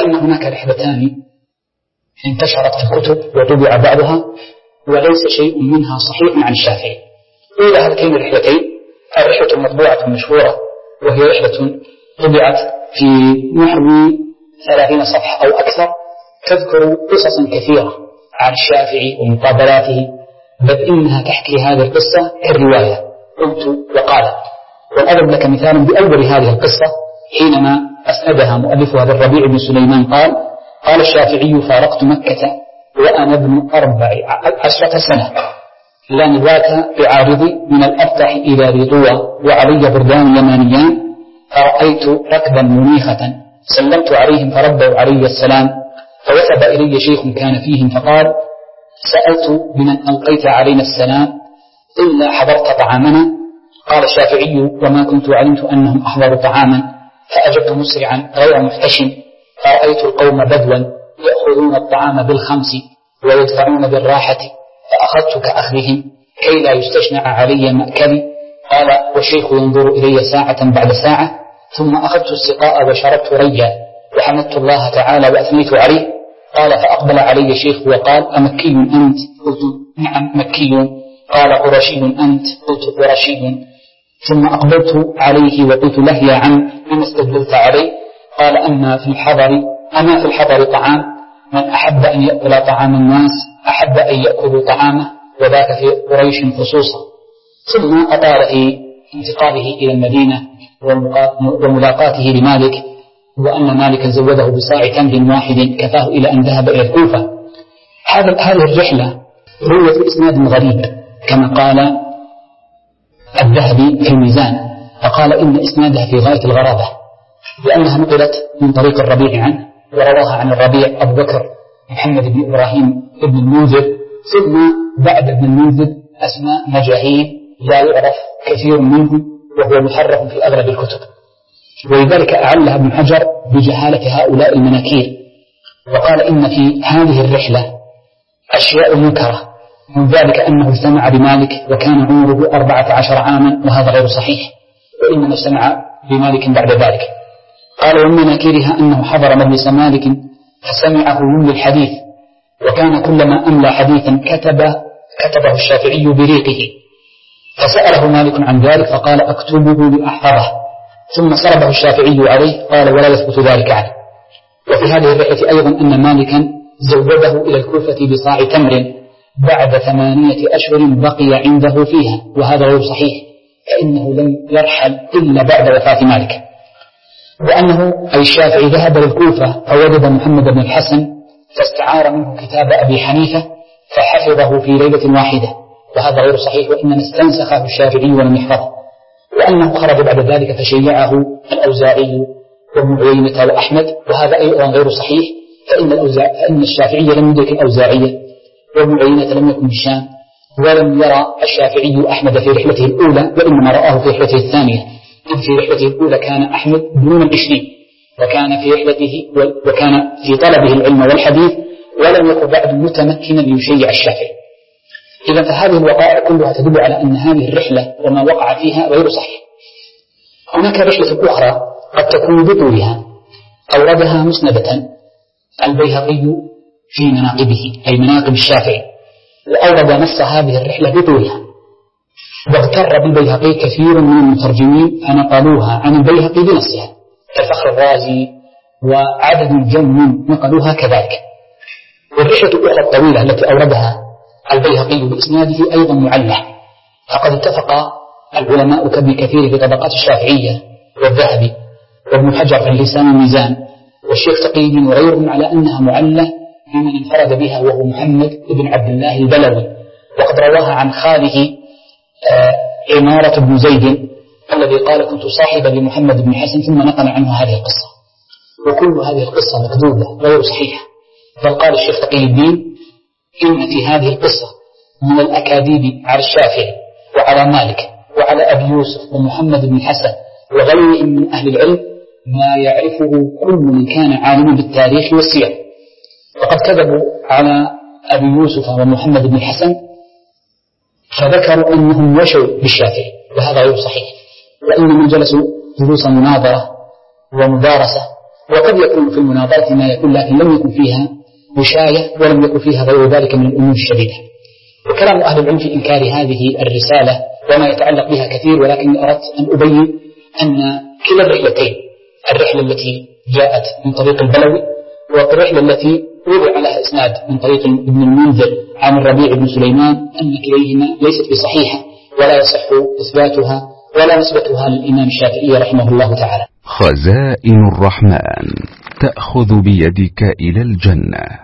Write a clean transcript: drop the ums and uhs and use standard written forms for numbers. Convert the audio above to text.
وأن هناك رحلتان انتشرت في الكتب وطبع بعضها وليس شيء منها صحيح عن الشافعي. إلى هاتين الرحلتين الرحلة المطبوعة المشهورة وهي رحلة طبعت في نحو 30 صفحة أو أكثر تذكر قصصا كثيرة عن الشافعي ومقابلاته، بل إنها تحكي هذه القصة كالرواية قلت وقال. والأضرب لك مثالا بأول هذه القصة حينما أسندها مؤلفها بالربيع بن سليمان قال الشافعي: فارقت مكة وأنا ابن 14 سنة، لا نبات بعارضي من الأبطح إلى ذي طوى وعلي بردان يمانيان، فرأيت ركبا منيخة سلمت عليهم فردوا علي السلام، فوثب إلي شيخ كان فيهم فقال: سألت بمن ألقيت علينا السلام إلا حضرت طعامنا. قال الشافعي: وما كنت علمت أنهم أحضروا طعاما، فأجبت مسرعا غير محتشم، فرأيت القوم بدوا يأخذون الطعام بالخمس ويدفعون بالراحة، فأخذت كأخذهم كي لا يستشنع علي مأكلي. قال والشيخ ينظر إلي ساعة بعد ساعة، ثم أخذت السقاء وشربت ريا وحمدت الله تعالى وأثنيت عليه. قال فأقبل علي الشيخ وقال: أمكي أنت؟ قلت نعم مكي. قال قرشي أنت؟ قلت قرشي. ثم أقبلت عليه وقلت له: يا عم لما استدلت علي؟ قال: أما في الحضر طعام، من أحب أن يأكل طعام الناس أحب أن يأكل طعامه، وذاك في قريش خصوصا. ثم أطال في انتقاله إلى المدينة وملاقاته لمالك، وأن مالكا زوده بصاع تمر واحد كفاه إلى أن ذهب إلى الكوفة. هذه الرحلة رويت بإسناد غريب كما قال الذهبي في الميزان، فقال إن إسنادها في غاية الغرابة، لأنها نقلت من طريق الربيع عنه، ورواها عن الربيع أبو بكر محمد بن إبراهيم ابن المنذر، ثم بعد ابن المنذر أسماء مجاهيل لا يعرف كثير منهم، وهو محرف في أغلب الكتب، ولذلك أعلها ابن حجر بجهالة هؤلاء المناكير، وقال إن في هذه الرحلة أشياء منكرة، من ذلك أنه اجتمع بمالك وكان عمره 14 عاما، وهذا غير صحيح، وإنما اجتمع بمالك بعد ذلك. قال ومن مناكيرها أنه حضر مجلس مالك فسمعه يملي الحديث، وكان كلما أملى حديثا كتبه الشافعي بريقه، فسأله مالك عن ذلك فقال أكتبه لأحفظه، ثم صربه الشافعي عليه، قال ولا يثبت ذلك عنه. وفي هذه الرحلة أيضا أن مالكا زوده إلى الكوفة بصاع تمر بعد 8 أشهر بقي عنده فيها، وهذا غير صحيح، فإنه لم يرحل إلا بعد وفاة مالك. وأنه أي الشافعي ذهب للكوفة فوجد محمد بن الحسن فاستعار منه كتاب أبي حنيفة فحفظه في ليلة واحدة، وهذا غير صحيح، وإنما استنسخه الشافعي ولم يحفظه. وأنه خرج بعد ذلك فشيعه الأوزاعي وابن عيينة وأحمد، وهذا أيضا غير صحيح، فإن الشافعي لم يدرك الأوزاعية، وابن عيينة لم يكن بالشام، ولم يرى الشافعي أحمد في رحلته الأولى، وإنما رآه في رحلته الثانية. في رحلته الأولى كان أحمد دون 20، وكان في طلبه العلم والحديث، ولم يكن بعد متمكنا ليشيع الشافعي. إذا فهذه الوقائع كلها تدل على أن هذه الرحلة وما وقع فيها غير صحيح. هناك رحلة أخرى قد تكون بطولها أوردها مسندة البيهقي في مناقبه، أي مناقب الشافعي، وأورد نص هذه الرحلة بطولها، واغتر بالبيهقي كثير من المترجمين فنقلوها عن البيهقي بنصها، كالفخر الرازي وعدد جم نقلوها كذلك. والرحلة الأخرى الطويلة التي أوردها البيهقي بإسناده أيضا معلة، فقد اتفق العلماء كابن كثير في طبقات الشافعية والذهبي وابن حجر في اللسان الميزان والشيخ تقي الدين وغيرهم على أنها معلة بمن انفرد بها، وهو محمد بن عبد الله البلوي، وقد رواها عن خاله عمارة بن زيد الذي قال كنت صاحبا لمحمد بن حسن، ثم نقل عنه هذه القصة. وكل هذه القصة مكذوبة غير صحيحة، بل قال الشيخ تقي الدين إن في هذه القصة من الأكاذيب على الشافعي وعلى مالك وعلى أبي يوسف ومحمد بن حسن وغيرهم من أهل العلم ما يعرفه كل من كان عالما بالتاريخ والسير. وقد كذبوا على أبي يوسف ومحمد بن حسن فذكروا أنهم وشوا بالشافعي، وهذا غير صحيح، وإنما جلسوا جلوس مناظرة ومدارسة وقد يكون في المناظرة ما يكون، لكن لم يكن فيها وشاية ولم يكن فيها غير ذلك من الأمور الشديدة. وكلام أهل العلم في إنكار هذه الرسالة وما يتعلق بها كثير، ولكن أردت أن أبين أن كلا الرحلتين، الرحلة التي جاءت من طريق البلوي والرحلة التي وضع لها إسناد من طريق ابن المنذر عن الربيع بن سليمان، أن كليهما ليست بصحيحة ولا يصح إثباتها ولا نسبتها للإمام الشافعي رحمه الله تعالى. خزائن الرحمن تأخذ بيدك إلى الجنة.